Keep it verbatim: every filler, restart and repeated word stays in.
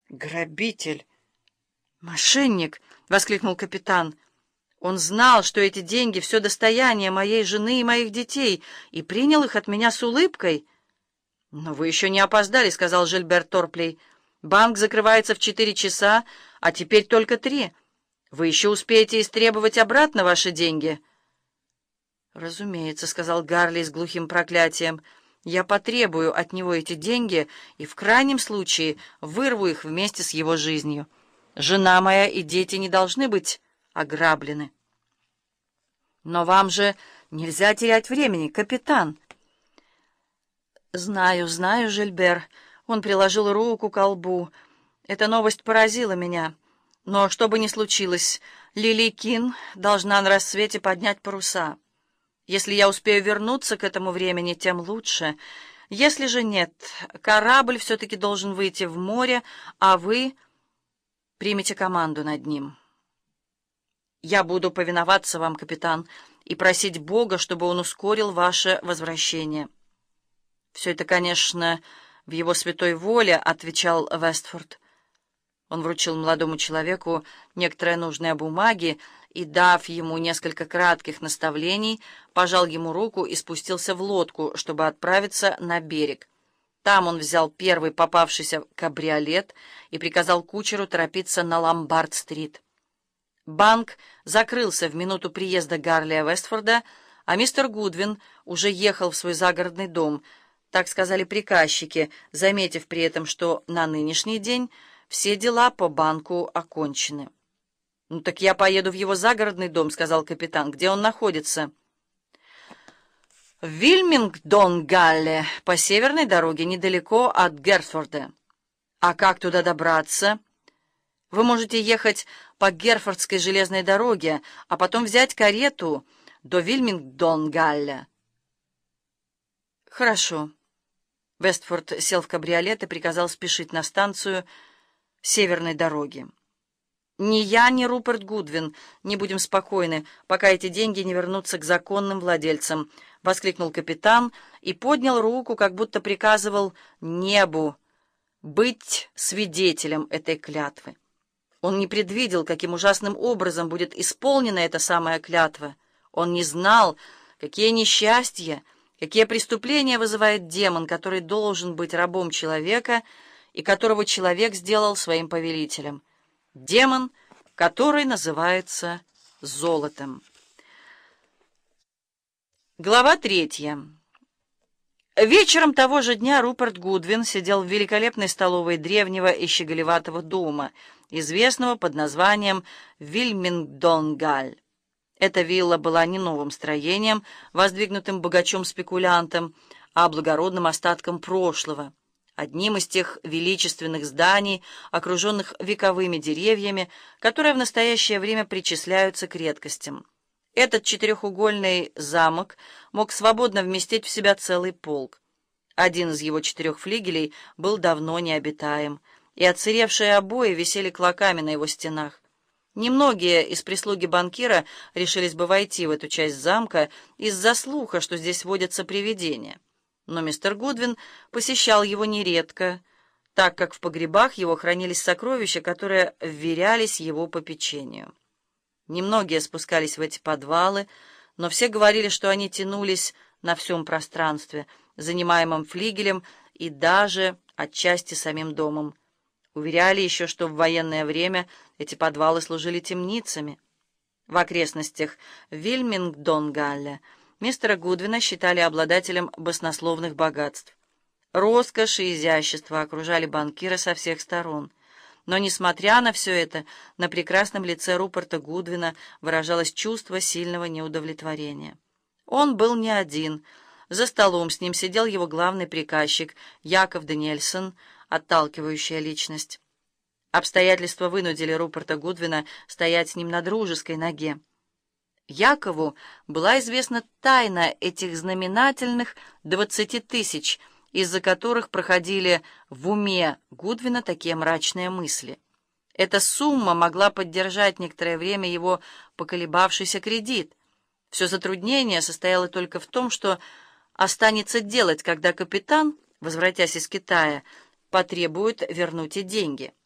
«Грабитель! Мошенник!» — воскликнул капитан. «Он знал, что эти деньги — все достояние моей жены и моих детей, и принял их от меня с улыбкой». «Но вы еще не опоздали», — сказал Жильбер Торплей. «Банк закрывается в четыре часа, а теперь только три. Вы еще успеете истребовать обратно ваши деньги». «Разумеется», — сказал Гарли с глухим проклятием. «Я потребую от него эти деньги и в крайнем случае вырву их вместе с его жизнью. Жена моя и дети не должны быть ограблены». «Но вам же нельзя терять времени, капитан». «Знаю, знаю, Жильбер». Он приложил руку к колбу. «Эта новость поразила меня. Но что бы ни случилось, Лили Кин должна на рассвете поднять паруса. Если я успею вернуться к этому времени, тем лучше. Если же нет, корабль все-таки должен выйти в море, а вы примете команду над ним. Я буду повиноваться вам, капитан, и просить Бога, чтобы он ускорил ваше возвращение». «Все это, конечно, в его святой воле», — отвечал Вестфорд. Он вручил молодому человеку некоторые нужные бумаги и, дав ему несколько кратких наставлений, пожал ему руку и спустился в лодку, чтобы отправиться на берег. Там он взял первый попавшийся кабриолет и приказал кучеру торопиться на Ломбард-стрит. Банк закрылся в минуту приезда Гарли Вестфорда, а мистер Гудвин уже ехал в свой загородный дом, так сказали приказчики, заметив при этом, что на нынешний день все дела по банку окончены. «Ну так я поеду в его загородный дом», — сказал капитан. «Где он находится?» «В Вильмингдон-Галле, по северной дороге, недалеко от Герфорда». «А как туда добраться?» «Вы можете ехать по Герфордской железной дороге, а потом взять карету до Вильмингдон-Галля». «Хорошо». Вестфорд сел в кабриолет и приказал спешить на станцию северной дороги. «Ни я, ни Руперт Гудвин не будем спокойны, пока эти деньги не вернутся к законным владельцам», — воскликнул капитан и поднял руку, как будто приказывал небу быть свидетелем этой клятвы. Он не предвидел, каким ужасным образом будет исполнена эта самая клятва. Он не знал, какие несчастья, какие преступления вызывает демон, который должен быть рабом человека и которого человек сделал своим повелителем. Демон, который называется золотом. Глава третья. Вечером того же дня Руперт Гудвин сидел в великолепной столовой древнего и щеголеватого дома, известного под названием Вильмингдон-Галль. Эта вилла была не новым строением, воздвигнутым богачом-спекулянтом, а благородным остатком прошлого, одним из тех величественных зданий, окруженных вековыми деревьями, которые в настоящее время причисляются к редкостям. Этот четырехугольный замок мог свободно вместить в себя целый полк. Один из его четырех флигелей был давно необитаем, и отсыревшие обои висели клоками на его стенах. Немногие из прислуги банкира решились бы войти в эту часть замка из-за слуха, что здесь водятся привидения. Но мистер Гудвин посещал его нередко, так как в погребах его хранились сокровища, которые вверялись его попечению. Немногие спускались в эти подвалы, но все говорили, что они тянулись на всем пространстве, занимаемом флигелем и даже отчасти самим домом. Уверяли еще, что в военное время эти подвалы служили темницами. В окрестностях Вильмингдон-Галля мистера Гудвина считали обладателем баснословных богатств. Роскошь и изящество окружали банкира со всех сторон. Но, несмотря на все это, на прекрасном лице Руперта Гудвина выражалось чувство сильного неудовлетворения. Он был не один. За столом с ним сидел его главный приказчик Яков Даниэльсон, отталкивающая личность. Обстоятельства вынудили Руперта Гудвина стоять с ним на дружеской ноге. Якову была известна тайна этих знаменательных двадцати тысяч, из-за которых проходили в уме Гудвина такие мрачные мысли. Эта сумма могла поддержать некоторое время его поколебавшийся кредит. Все затруднение состояло только в том, что останется делать, когда капитан, возвратясь из Китая, потребует вернуть и деньги.